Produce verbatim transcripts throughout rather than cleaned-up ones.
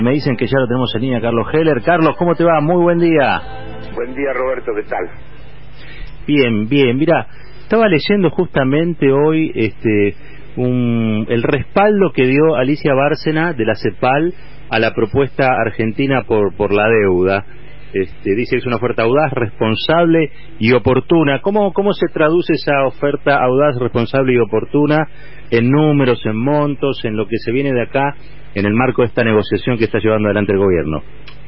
Me dicen que ya lo tenemos en línea, Carlos Heller. Carlos, ¿cómo te va? Muy buen día. Buen día, Roberto, ¿qué tal? Bien, bien. Mira, estaba leyendo justamente hoy este un, el respaldo que dio Alicia Bárcena de la CEPAL a la propuesta argentina por, por la deuda. Este, dice que es una oferta audaz, responsable y oportuna. ¿Cómo, ¿Cómo se traduce esa oferta audaz, responsable y oportuna en números, en montos, en lo que se viene de acá, en el marco de esta negociación que está llevando adelante el gobierno?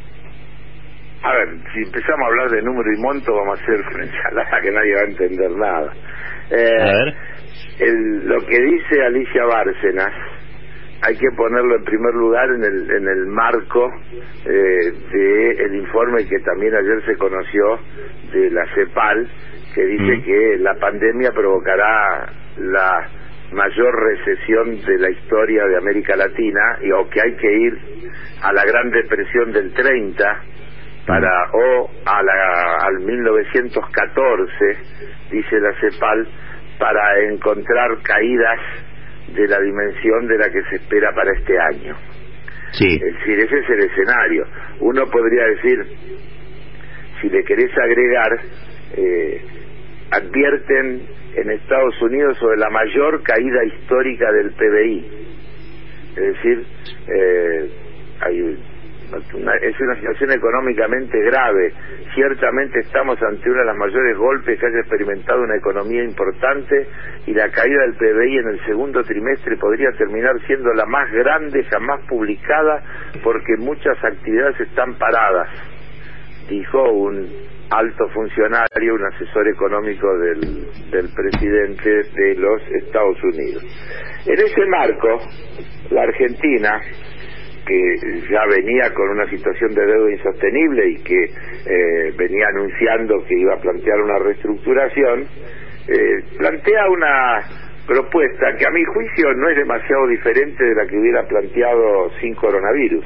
A ver, si empezamos a hablar de número y monto, vamos a hacer una ensalada que nadie va a entender nada. Eh, a ver. El, lo que dice Alicia Bárcena hay que ponerlo en primer lugar en el, en el marco eh, del informe que también ayer se conoció de la CEPAL, que dice mm. que la pandemia provocará la mayor recesión de la historia de América Latina, y o que hay que ir a la Gran Depresión del treinta para mm. o a la, al mil novecientos catorce, dice la CEPAL, para encontrar caídas de la dimensión de la que se espera para este año. Sí. Es decir, ese es el escenario. Uno podría decir, si le querés agregar, eh, advierten en Estados Unidos sobre la mayor caída histórica del P B I. Es decir, eh, hay una, es una situación económicamente grave. Ciertamente estamos ante uno de los mayores golpes que haya experimentado una economía importante, y la caída del P B I en el segundo trimestre podría terminar siendo la más grande jamás publicada, porque muchas actividades están paradas, dijo un alto funcionario, un asesor económico del, del presidente de los Estados Unidos. En ese marco, la Argentina, que ya venía con una situación de deuda insostenible y que eh, venía anunciando que iba a plantear una reestructuración, eh, plantea una propuesta que a mi juicio no es demasiado diferente de la que hubiera planteado sin coronavirus.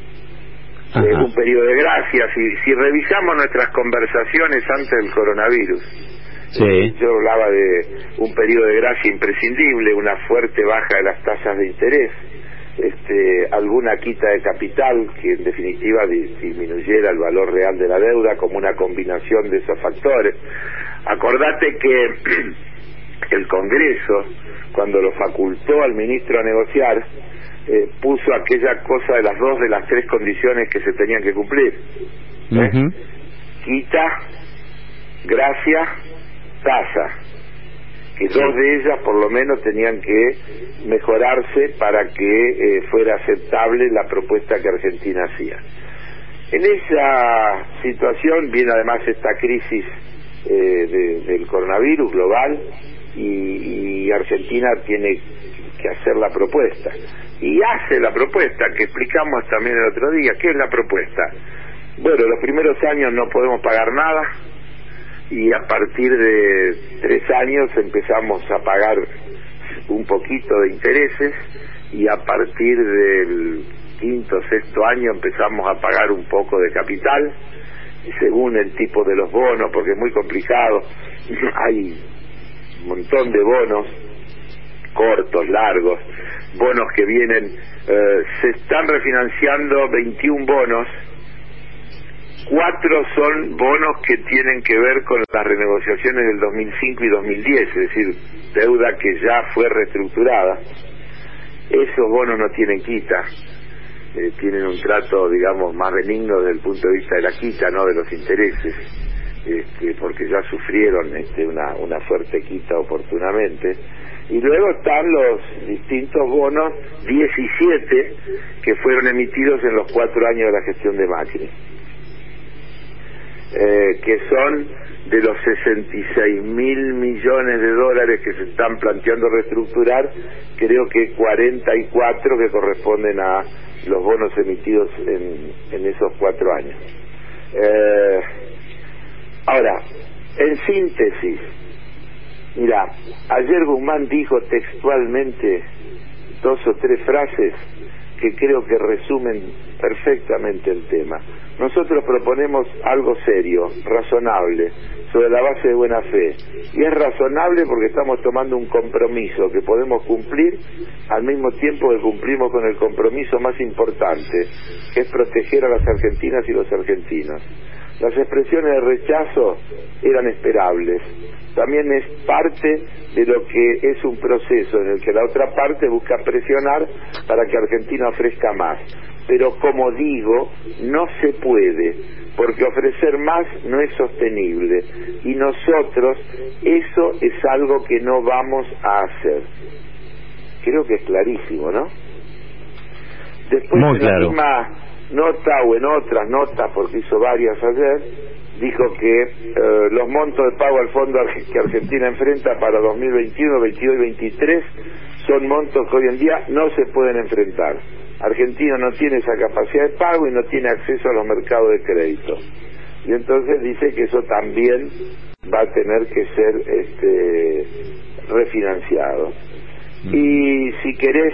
Eh, un periodo de gracia. Si, si revisamos nuestras conversaciones antes del coronavirus, sí. eh, yo hablaba de un periodo de gracia imprescindible, una fuerte baja de las tasas de interés, este, alguna quita de capital que en definitiva disminuyera el valor real de la deuda, como una combinación de esos factores. Acordate que el Congreso, cuando lo facultó al ministro a negociar, eh, puso aquella cosa de las dos de las tres condiciones que se tenían que cumplir. ¿eh? Uh-huh. Quita, gracia, tasa. Que sí. Dos de ellas por lo menos tenían que mejorarse para que eh, fuera aceptable la propuesta que Argentina hacía. En esa situación viene además esta crisis eh, de, del coronavirus global, y, y Argentina tiene que hacer la propuesta. Y hace la propuesta que explicamos también el otro día. ¿Qué es la propuesta? Bueno, los primeros años no podemos pagar nada, y a partir de tres años empezamos a pagar un poquito de intereses, y a partir del quinto o sexto año empezamos a pagar un poco de capital, según el tipo de los bonos, porque es muy complicado. Hay un montón de bonos, cortos, largos, bonos que vienen, eh, se están refinanciando veintiún bonos. Cuatro son bonos que tienen que ver con las renegociaciones del dos mil cinco y dos mil diez, es decir, deuda que ya fue reestructurada. Esos bonos no tienen quita, eh, tienen un trato, digamos, más benigno desde el punto de vista de la quita, no de los intereses, este, porque ya sufrieron este, una, una fuerte quita oportunamente. Y luego están los distintos bonos, diecisiete, que fueron emitidos en los cuatro años de la gestión de Macri. Eh, que son de los sesenta y seis mil millones de dólares que se están planteando reestructurar, creo que cuarenta y cuatro que corresponden a los bonos emitidos en, en esos cuatro años. Eh, ahora, en síntesis, mira, ayer Guzmán dijo textualmente dos o tres frases que creo que resumen perfectamente el tema. Nosotros proponemos algo serio, razonable, sobre la base de buena fe. Y es razonable porque estamos tomando un compromiso que podemos cumplir al mismo tiempo que cumplimos con el compromiso más importante, que es proteger a las argentinas y los argentinos. Las expresiones de rechazo eran esperables. También es parte de lo que es un proceso en el que la otra parte busca presionar para que Argentina ofrezca más. Pero como digo, no se puede, porque ofrecer más no es sostenible. Y nosotros, eso es algo que no vamos a hacer. Creo que es clarísimo, ¿no? Después, Muy en la claro. misma nota o en otras notas, porque hizo varias ayer, dijo que eh, los montos de pago al fondo que Argentina enfrenta para dos mil veintiuno, veintidós y veintitrés son montos que hoy en día no se pueden enfrentar. Argentina no tiene esa capacidad de pago y no tiene acceso a los mercados de crédito. Y entonces dice que eso también va a tener que ser este refinanciado. Y si querés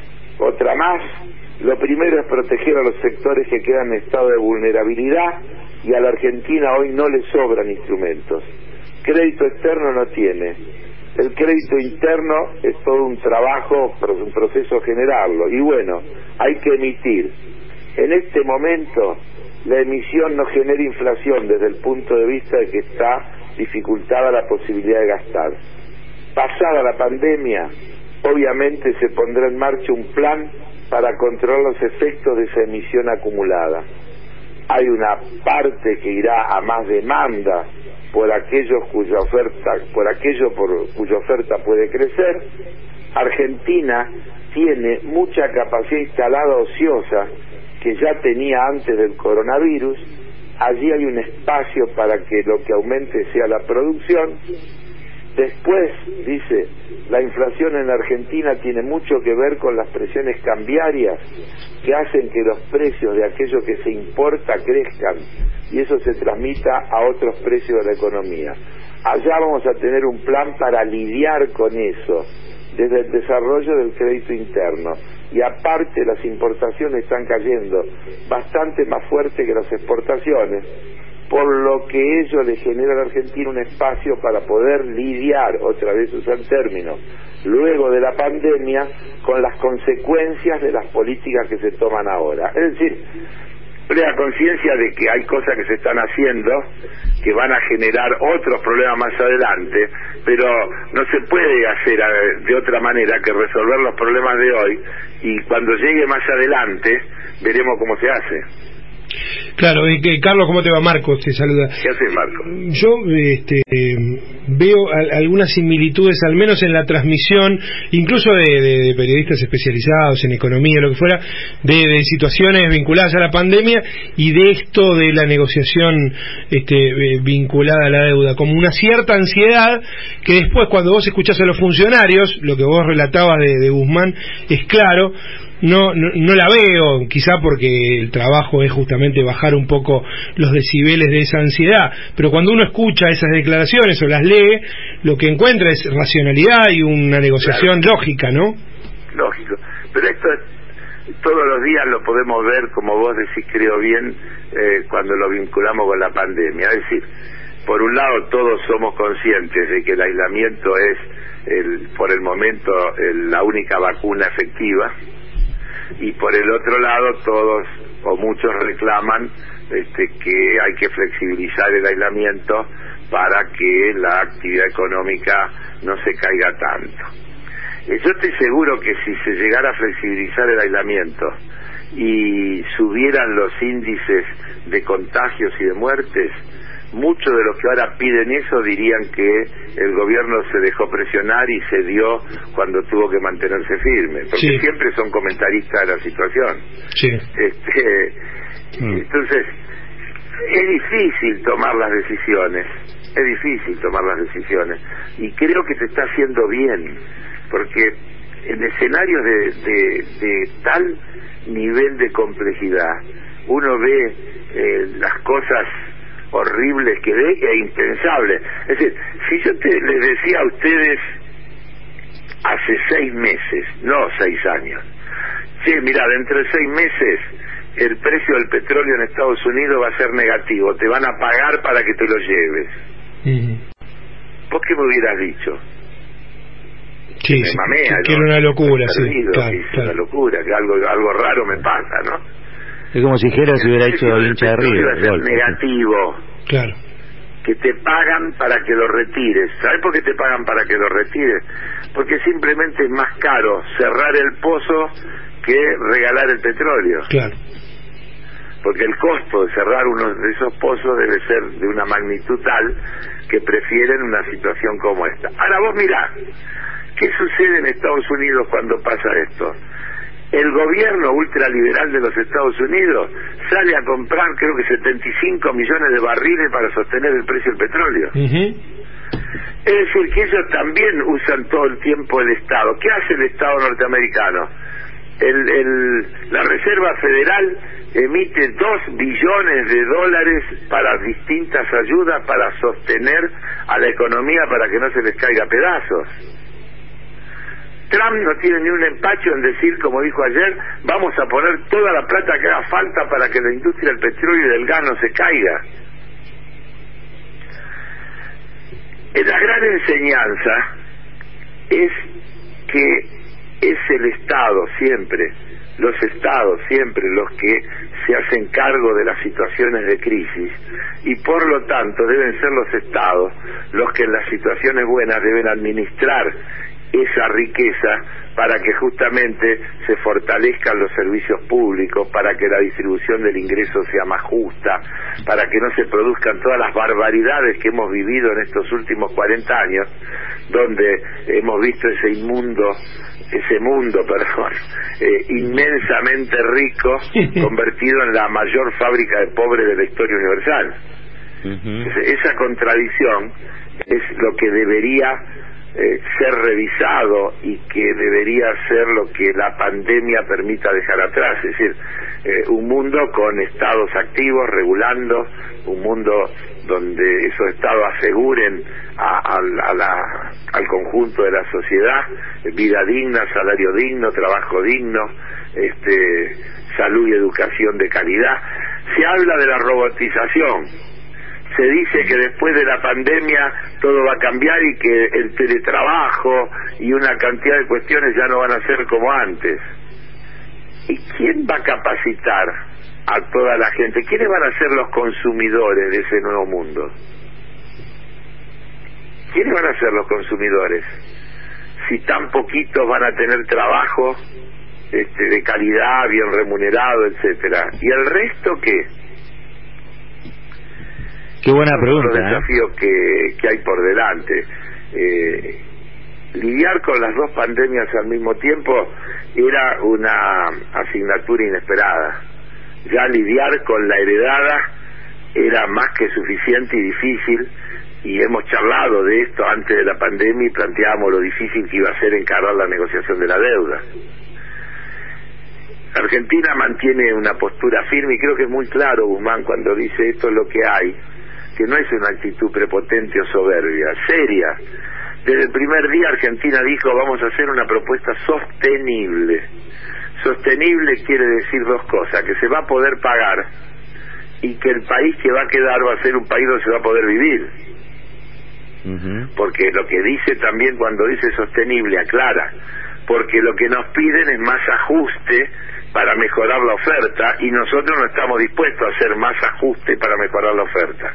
otra más, lo primero es proteger a los sectores que quedan en estado de vulnerabilidad, y a la Argentina hoy no le sobran instrumentos. Crédito externo no tiene. El crédito interno es todo un trabajo, un proceso generarlo. Y bueno, hay que emitir. En este momento, la emisión no genera inflación desde el punto de vista de que está dificultada la posibilidad de gastar. Pasada la pandemia, obviamente se pondrá en marcha un plan para controlar los efectos de esa emisión acumulada. Hay una parte que irá a más demanda por aquellos cuya oferta, por aquello por cuya oferta puede crecer. Argentina tiene mucha capacidad instalada ociosa que ya tenía antes del coronavirus. Allí hay un espacio para que lo que aumente sea la producción. Después, dice, la inflación en la Argentina tiene mucho que ver con las presiones cambiarias que hacen que los precios de aquello que se importa crezcan y eso se transmita a otros precios de la economía. Allá vamos a tener un plan para lidiar con eso desde el desarrollo del crédito interno. Y aparte las importaciones están cayendo bastante más fuerte que las exportaciones, por lo que ello le genera a la Argentina un espacio para poder lidiar, otra vez usa el término, luego de la pandemia, con las consecuencias de las políticas que se toman ahora. Es decir, plena conciencia de que hay cosas que se están haciendo que van a generar otros problemas más adelante, pero no se puede hacer de otra manera que resolver los problemas de hoy, y cuando llegue más adelante veremos cómo se hace. Claro, eh, que, Carlos, ¿cómo te va? Marcos te saluda. ¿Qué haces, Marco? Yo este, eh, veo a, algunas similitudes, al menos en la transmisión, incluso de, de, de periodistas especializados en economía, lo que fuera, de, de situaciones vinculadas a la pandemia y de esto de la negociación este, eh, vinculada a la deuda, como una cierta ansiedad que después, cuando vos escuchás a los funcionarios, lo que vos relatabas de, de Guzmán es claro. No, no, no la veo, quizá porque el trabajo es justamente bajar un poco los decibeles de esa ansiedad, pero cuando uno escucha esas declaraciones o las lee, lo que encuentra es racionalidad y una negociación claro. lógica, ¿no? Lógico, pero esto es, todos los días lo podemos ver, como vos decís, creo bien, eh, cuando lo vinculamos con la pandemia. Es decir, por un lado todos somos conscientes de que el aislamiento es, el, por el momento, el, la única vacuna efectiva, y por el otro lado todos o muchos reclaman este, que hay que flexibilizar el aislamiento para que la actividad económica no se caiga tanto. Eh, yo estoy seguro que si se llegara a flexibilizar el aislamiento y subieran los índices de contagios y de muertes, muchos de los que ahora piden eso dirían que el gobierno se dejó presionar y cedió cuando tuvo que mantenerse firme, porque sí. siempre son comentaristas de la situación. Sí. Este, mm. Entonces, es difícil tomar las decisiones, es difícil tomar las decisiones, y creo que se está haciendo bien, porque en escenarios de, de, de tal nivel de complejidad, uno ve eh, las cosas horribles que ve e impensables. Es decir, si yo te, les decía a ustedes hace seis meses, no seis años, Sí, mira, dentro de seis meses el precio del petróleo en Estados Unidos va a ser negativo, te van a pagar para que te lo lleves. Uh-huh. ¿Vos qué me hubieras dicho? Sí, que me sí, mamea, que, que ¿no? era una locura, perdido, sí, claro, que es claro. una locura, que algo algo raro me pasa, ¿no? Es como si Jera se hubiera hecho hincha de River. Va a ser negativo. Claro. Que te pagan para que lo retires. ¿Sabes por qué te pagan para que lo retires? Porque simplemente es más caro cerrar el pozo que regalar el petróleo. Claro. Porque el costo de cerrar uno de esos pozos debe ser de una magnitud tal que prefieren una situación como esta. Ahora vos mirá, ¿qué sucede en Estados Unidos cuando pasa esto? El gobierno ultraliberal de los Estados Unidos sale a comprar creo que setenta y cinco millones de barriles para sostener el precio del petróleo. Uh-huh. Es decir, que ellos también usan todo el tiempo el Estado. ¿Qué hace el Estado norteamericano? El, el, la Reserva Federal emite dos billones de dólares para distintas ayudas para sostener a la economía para que no se les caiga a pedazos. Trump no tiene ni un empacho en decir, como dijo ayer, vamos a poner toda la plata que haga falta para que la industria del petróleo y del gas no se caiga. La gran enseñanza es que es el Estado siempre, los Estados siempre los que se hacen cargo de las situaciones de crisis y por lo tanto deben ser los Estados los que en las situaciones buenas deben administrar esa riqueza para que justamente se fortalezcan los servicios públicos, para que la distribución del ingreso sea más justa, para que no se produzcan todas las barbaridades que hemos vivido en estos últimos cuarenta años, donde hemos visto ese inmundo, ese mundo, perdón, eh, inmensamente rico, convertido en la mayor fábrica de pobres de la historia universal. Uh-huh. Esa contradicción es lo que debería Eh, ser revisado y que debería ser lo que la pandemia permita dejar atrás, es decir, eh, un mundo con estados activos regulando, un mundo donde esos estados aseguren a, a, a la, al conjunto de la sociedad vida digna, salario digno, trabajo digno, este, salud y educación de calidad. Se habla de la robotización. Se dice que después de la pandemia todo va a cambiar y que el teletrabajo y una cantidad de cuestiones ya no van a ser como antes. ¿Y quién va a capacitar a toda la gente? ¿Quiénes van a ser los consumidores de ese nuevo mundo? ¿Quiénes van a ser los consumidores? Si tan poquitos van a tener trabajo este, de calidad, bien remunerado, etcétera. ¿Y el resto qué? Qué buena pregunta. Los desafíos ¿eh? que, que hay por delante. Eh, lidiar con las dos pandemias al mismo tiempo era una asignatura inesperada. Ya lidiar con la heredada era más que suficiente y difícil, y hemos charlado de esto antes de la pandemia y planteábamos lo difícil que iba a ser encarar la negociación de la deuda. Argentina mantiene una postura firme y creo que es muy claro Guzmán cuando dice esto es lo que hay, que no es una actitud prepotente o soberbia, seria. Desde el primer día Argentina dijo vamos a hacer una propuesta sostenible. Sostenible quiere decir dos cosas, que se va a poder pagar y que el país que va a quedar va a ser un país donde se va a poder vivir. Uh-huh. Porque lo que dice también cuando dice sostenible aclara, porque lo que nos piden es más ajuste para mejorar la oferta y nosotros no estamos dispuestos a hacer más ajuste para mejorar la oferta.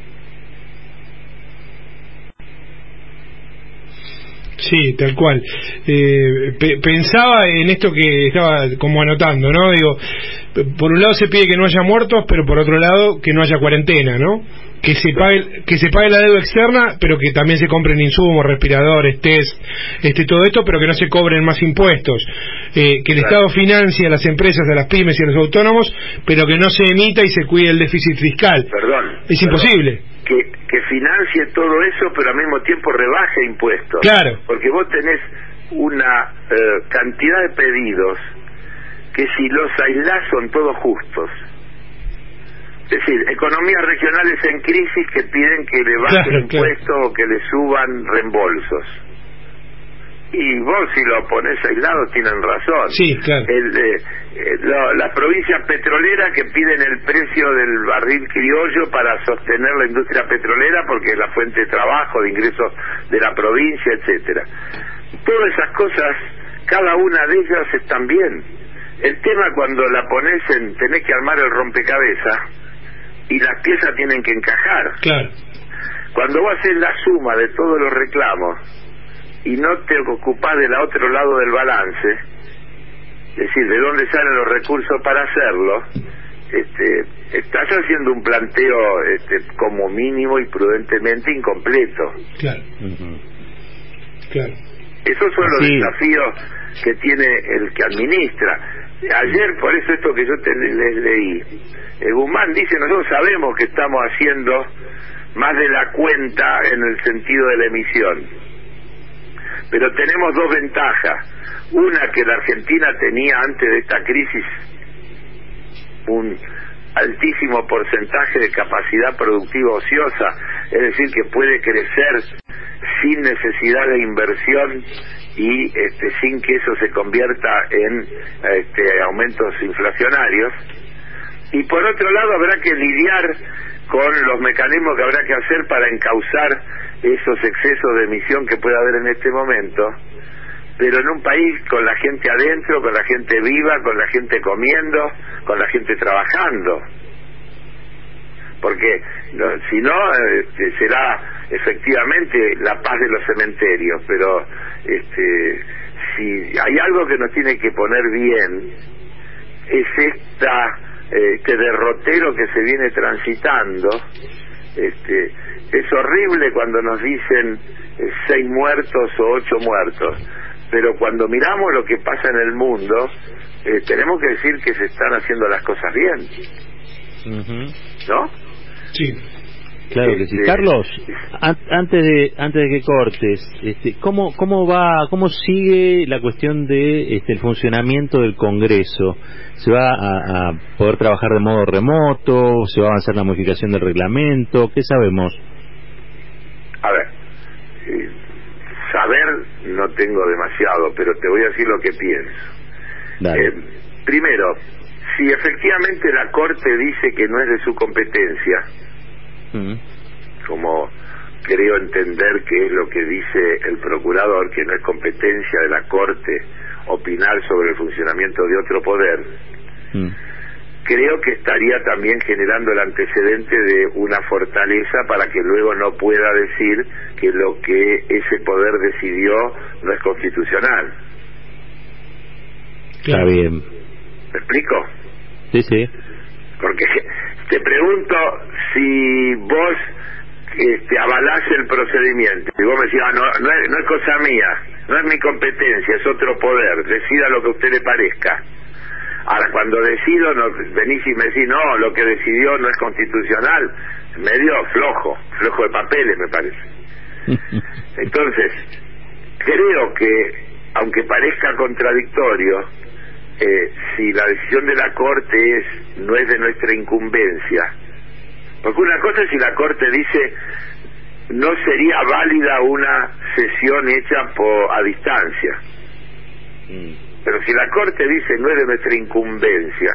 Sí, tal cual. Eh, pe- pensaba en esto que estaba como anotando, ¿no? Digo, por un lado se pide que no haya muertos, pero por otro lado que no haya cuarentena, ¿no? Que se pague, que se pague la deuda externa, pero que también se compren insumos, respiradores, test, este, todo esto, pero que no se cobren más impuestos. Eh, que el Claro. Estado financie a las empresas, a las pymes y a los autónomos, pero que no se emita y se cuide el déficit fiscal. Perdón. Es perdón. imposible. Que, que financie todo eso, pero al mismo tiempo rebaje impuestos. Claro. Porque vos tenés una eh, cantidad de pedidos que si los aislás son todos justos. Es decir, economías regionales en crisis que piden que le bajen Claro, impuestos claro. o que le suban reembolsos. Y vos, si lo ponés aislado, tienen razón. Sí, claro. El, eh, eh, lo, las provincias petroleras que piden el precio del barril criollo para sostener la industria petrolera porque es la fuente de trabajo, de ingresos de la provincia, etcétera. Todas esas cosas, cada una de ellas están bien. El tema cuando la ponés en, tenés que armar el rompecabezas y las piezas tienen que encajar. Claro. Cuando vos haces la suma de todos los reclamos y no te ocupás del otro lado del balance, es decir, de dónde salen los recursos para hacerlo, este, estás haciendo un planteo este, como mínimo y prudentemente incompleto. Claro. Uh-huh. Claro. Esos son los sí. desafíos que tiene el que administra. Ayer, por eso esto que yo te, les leí, eh, Guzmán dice, nosotros sabemos que estamos haciendo más de la cuenta en el sentido de la emisión, pero tenemos dos ventajas. Una, que la Argentina tenía antes de esta crisis un altísimo porcentaje de capacidad productiva ociosa, es decir, que puede crecer sin necesidad de inversión y este, sin que eso se convierta en este, aumentos inflacionarios. Y por otro lado habrá que lidiar con los mecanismos que habrá que hacer para encauzar esos excesos de emisión que puede haber en este momento, pero en un país con la gente adentro, con la gente viva, con la gente comiendo, con la gente trabajando. Porque no, si no, este, será efectivamente la paz de los cementerios, pero este, si hay algo que nos tiene que poner bien, es esta este derrotero que se viene transitando. Este, es horrible cuando nos dicen eh, seis muertos o ocho muertos, pero cuando miramos lo que pasa en el mundo, eh, tenemos que decir que se están haciendo las cosas bien. Uh-huh. ¿No? Sí. Claro que sí. Este, Carlos, an- antes de antes de que cortes, este, ¿cómo cómo va, cómo sigue la cuestión de este, el funcionamiento del Congreso? ¿Se va a, a poder trabajar de modo remoto? ¿Se va a avanzar la modificación del reglamento? ¿Qué sabemos? A ver, eh, saber no tengo demasiado, pero te voy a decir lo que pienso. Dale. Eh, primero, si efectivamente la Corte dice que no es de su competencia, Uh-huh. como creo entender que es lo que dice el procurador, que no es competencia de la Corte opinar sobre el funcionamiento de otro poder, Uh-huh. creo que estaría también generando el antecedente de una fortaleza para que luego no pueda decir que lo que ese poder decidió no es constitucional. Está bien. ¿Me explico? Sí, sí. Porque te pregunto si vos este, avalás el procedimiento y vos me decís, ah, no, no, es, no es cosa mía, no es mi competencia, es otro poder, decida lo que a usted le parezca. Ahora, cuando decido, no, venís y me decís, no, lo que decidió no es constitucional, medio flojo, flojo de papeles me parece. Entonces, creo que, aunque parezca contradictorio, eh, si la decisión de la Corte es no es de nuestra incumbencia, porque una cosa es si la Corte dice no sería válida una sesión hecha por, a distancia, mm. pero si la Corte dice no es de nuestra incumbencia,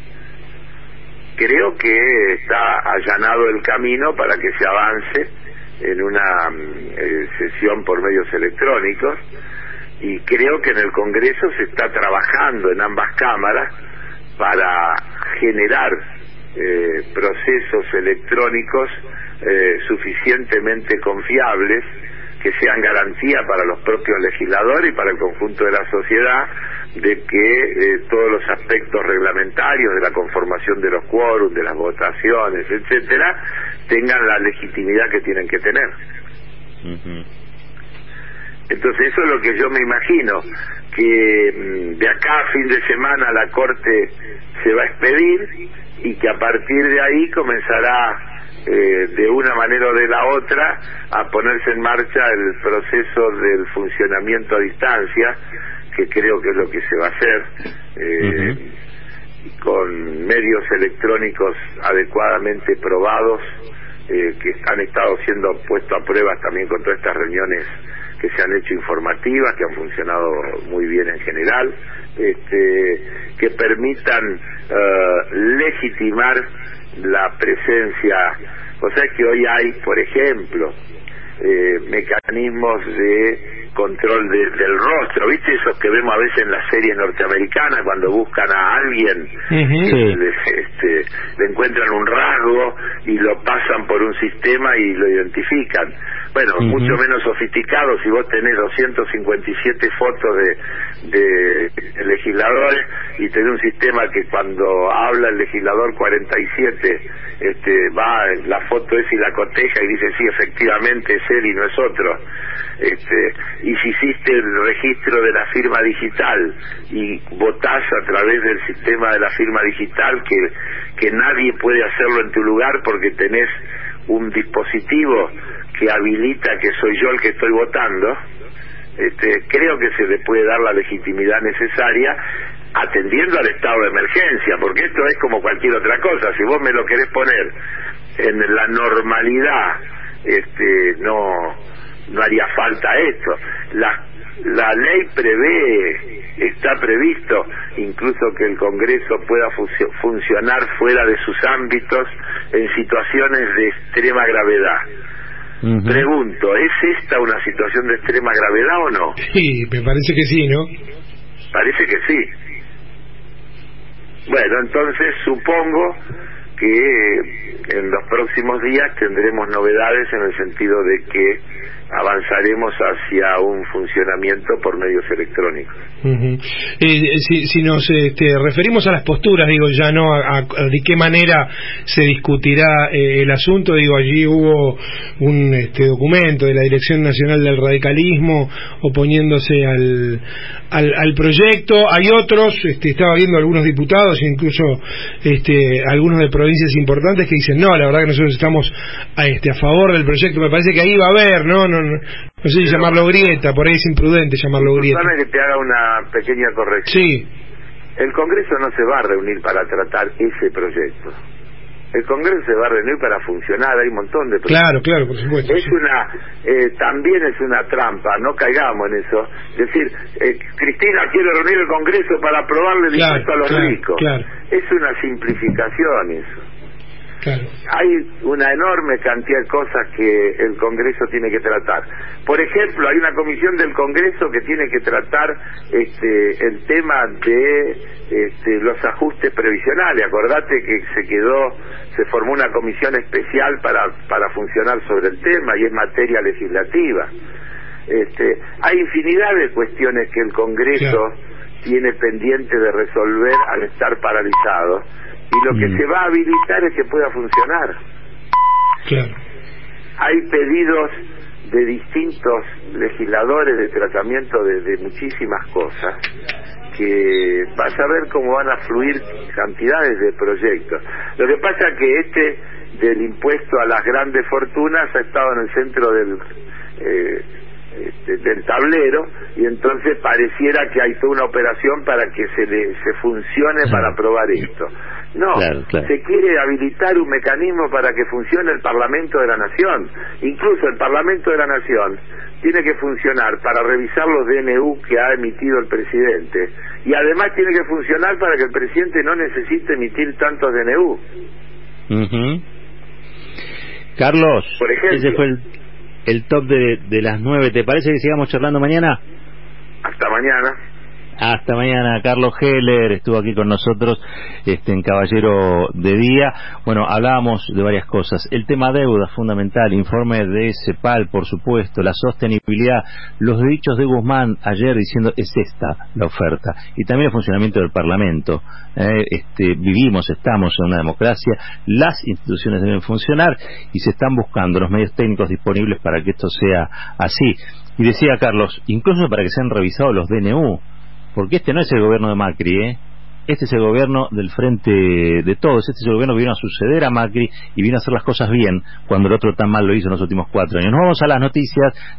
creo que está allanado el camino para que se avance en una eh, sesión por medios electrónicos. Y creo que en el Congreso se está trabajando en ambas cámaras para generar eh, procesos electrónicos eh, suficientemente confiables, que sean garantía para los propios legisladores y para el conjunto de la sociedad, de que eh, todos los aspectos reglamentarios de la conformación de los quórums, de las votaciones, etcétera, tengan la legitimidad que tienen que tener. Uh-huh. Entonces eso es lo que yo me imagino, que de acá a fin de semana la Corte se va a expedir y que a partir de ahí comenzará eh, de una manera o de la otra a ponerse en marcha el proceso del funcionamiento a distancia, que creo que es lo que se va a hacer, eh, uh-huh. con medios electrónicos adecuadamente probados, eh, que han estado siendo puestos a prueba también con todas estas reuniones que se han hecho informativas, que han funcionado muy bien en general, este, que permitan uh, legitimar la presencia. O sea que hoy hay, por ejemplo, eh, mecanismos de control de, del rostro, ¿viste? Esos que vemos a veces en las series norteamericanas cuando buscan a alguien, uh-huh. le, este, le encuentran un rasgo y lo pasan por un sistema y lo identifican. Bueno, uh-huh. mucho menos sofisticado si vos tenés doscientas cincuenta y siete fotos de, de, de legisladores y tenés un sistema que cuando habla el legislador cuarenta y siete este, va, la foto es y la coteja y dice sí, efectivamente es él y no es otro. Este, y si hiciste el registro de la firma digital y votás a través del sistema de la firma digital que, que nadie puede hacerlo en tu lugar porque tenés un dispositivo que habilita que soy yo el que estoy votando, este, creo que se le puede dar la legitimidad necesaria atendiendo al estado de emergencia, porque esto es como cualquier otra cosa. Si vos me lo querés poner en la normalidad, este, no no haría falta esto. La, la ley prevé, está previsto incluso que el Congreso pueda fu- funcionar fuera de sus ámbitos en situaciones de extrema gravedad. Uh-huh. Pregunto, ¿es esta una situación de extrema gravedad o no? Sí, me parece que sí, ¿no? Parece que sí. Bueno, entonces supongo que en los próximos días tendremos novedades en el sentido de que avanzaremos hacia un funcionamiento por medios electrónicos. Uh-huh. eh, si, si nos este, referimos a las posturas, digo, ya no a, a de qué manera se discutirá eh, el asunto, digo, allí hubo un este, documento de la Dirección Nacional del Radicalismo oponiéndose al, al, al proyecto. Hay otros, este, estaba viendo algunos diputados, incluso este, algunos de provincias importantes que dicen no, la verdad que nosotros estamos a, este, a favor del proyecto. Me parece que ahí va a haber, ¿no? No, no, no sé si Pero, llamarlo grieta, por ahí es imprudente llamarlo grieta. Déjame que te haga una pequeña corrección. Sí. El Congreso no se va a reunir para tratar ese proyecto. El Congreso se va a reunir para funcionar, hay un montón de proyectos. Claro, claro, por supuesto. Es sí. una, eh, también es una trampa, no caigamos en eso. Es decir, eh, Cristina quiere reunir el Congreso para aprobarle el claro, impuesto a los claro, ricos. Claro. Es una simplificación eso. Claro. Hay una enorme cantidad de cosas que el Congreso tiene que tratar. Por ejemplo, hay una comisión del Congreso que tiene que tratar este, el tema de este, los ajustes previsionales. Acordate que se quedó, se formó una comisión especial para, para funcionar sobre el tema y es materia legislativa. Este, hay infinidad de cuestiones que el Congreso claro. tiene pendiente de resolver al estar paralizado. Y lo que mm. se va a habilitar es que pueda funcionar. Claro. Hay pedidos de distintos legisladores de tratamiento de, de muchísimas cosas que vas a ver cómo van a fluir cantidades de proyectos. Lo que pasa es que este del impuesto a las grandes fortunas ha estado en el centro del eh, este, del tablero y entonces pareciera que hay toda una operación para que se le se funcione claro. para aprobar esto. No, claro, claro. se quiere habilitar un mecanismo para que funcione el Parlamento de la Nación. Incluso el Parlamento de la Nación tiene que funcionar para revisar los D N U que ha emitido el presidente y además tiene que funcionar para que el presidente no necesite emitir tantos D N U. Uh-huh. Carlos, por ejemplo, ese fue el, el top de, de las nueve. ¿Te parece que sigamos charlando mañana? Hasta mañana. Hasta mañana. Carlos Heller estuvo aquí con nosotros este, en Caballero de Día. Bueno, hablábamos de varias cosas. El tema deuda, fundamental. Informe de CEPAL, por supuesto. La sostenibilidad. Los dichos de Guzmán ayer diciendo es esta la oferta. Y también el funcionamiento del Parlamento. Eh, este, vivimos, estamos en una democracia. Las instituciones deben funcionar y se están buscando los medios técnicos disponibles para que esto sea así. Y decía Carlos, incluso para que sean revisados los D N U. Porque este no es el gobierno de Macri, ¿eh? Este es el gobierno del Frente de Todos. Este es el gobierno que vino a suceder a Macri y vino a hacer las cosas bien cuando el otro tan mal lo hizo en los últimos cuatro años. Nos vamos a las noticias.